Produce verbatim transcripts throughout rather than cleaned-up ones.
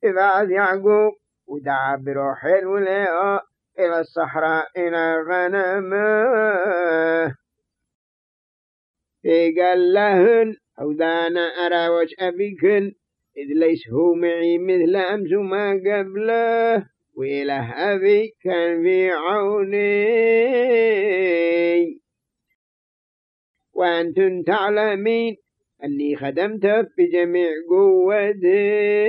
إبعث يعقوب ودعا بروحيل وليئة إلى الصحراء إلى غنمه فقال لهن أودانا أرى وش أبيكن إذ ليس هو معي مثل أمس ما قبله وإله أبي كان في عوني وأنتم تعلمين أني خدمته بجميع قوتي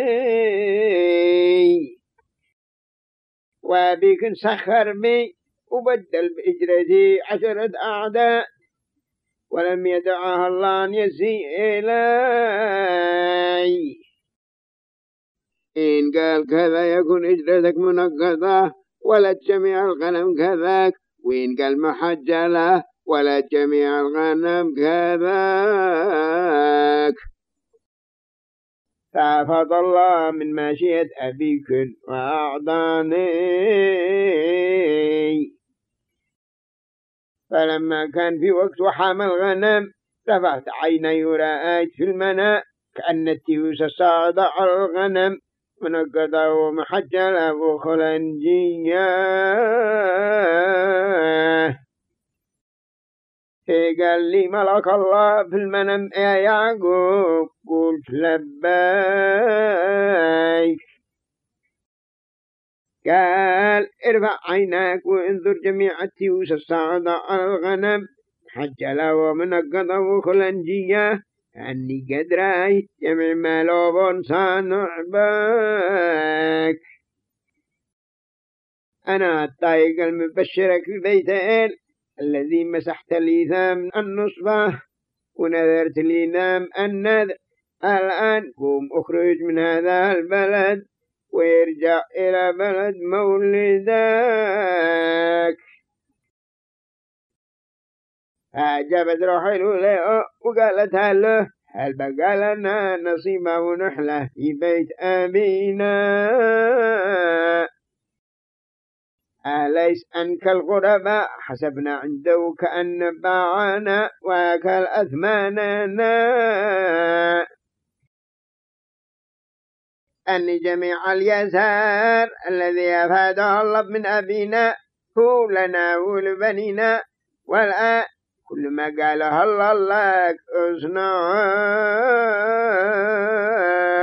وبكن سخر بي وبدل بإجرتي عشرة أعداء ولم يدعها الله أن يسيء إلي إن قال كذا يكون إجرتك منقضة ولا جميع الغنم كذاك وإن قال محجلة ولا جميع الغنم كذاك فأفض الله من ماشية أبيكن وأعطاني فلما كان في وقت وحام الغنم رفعت عيني ورأيت في المناء كأن التيوس صعد على الغنم منقضة ومحجلة وخلنجية قال لي ملك الله في المنام يا يعقوب قلت لبيك قال ارفع عيناك وانظر جميع التيوس الصاعدة على الغنم محجلة ومنقضة وخلنجية أني قد رأيت جميع مالوب صانع بك أنا الطائق المبشرك في بيت إل الذي مسحت لي ثام النصبة ونذرت لي نام النذر الآن قوم أخرج من هذا البلد ويرجع إلى بلد مولدك فأجابت روحيل له وقالت له هل بقى لنا نصيبة ونحلة في بيت أبينا أليس أنك الغرباء حسبنا عنده كأن باعنا وأكل أثماننا أن جميع اليسار الذي أفاده الله من أبينا هو لنا ولبنينا والآن كل ما قاله الله لك أصنع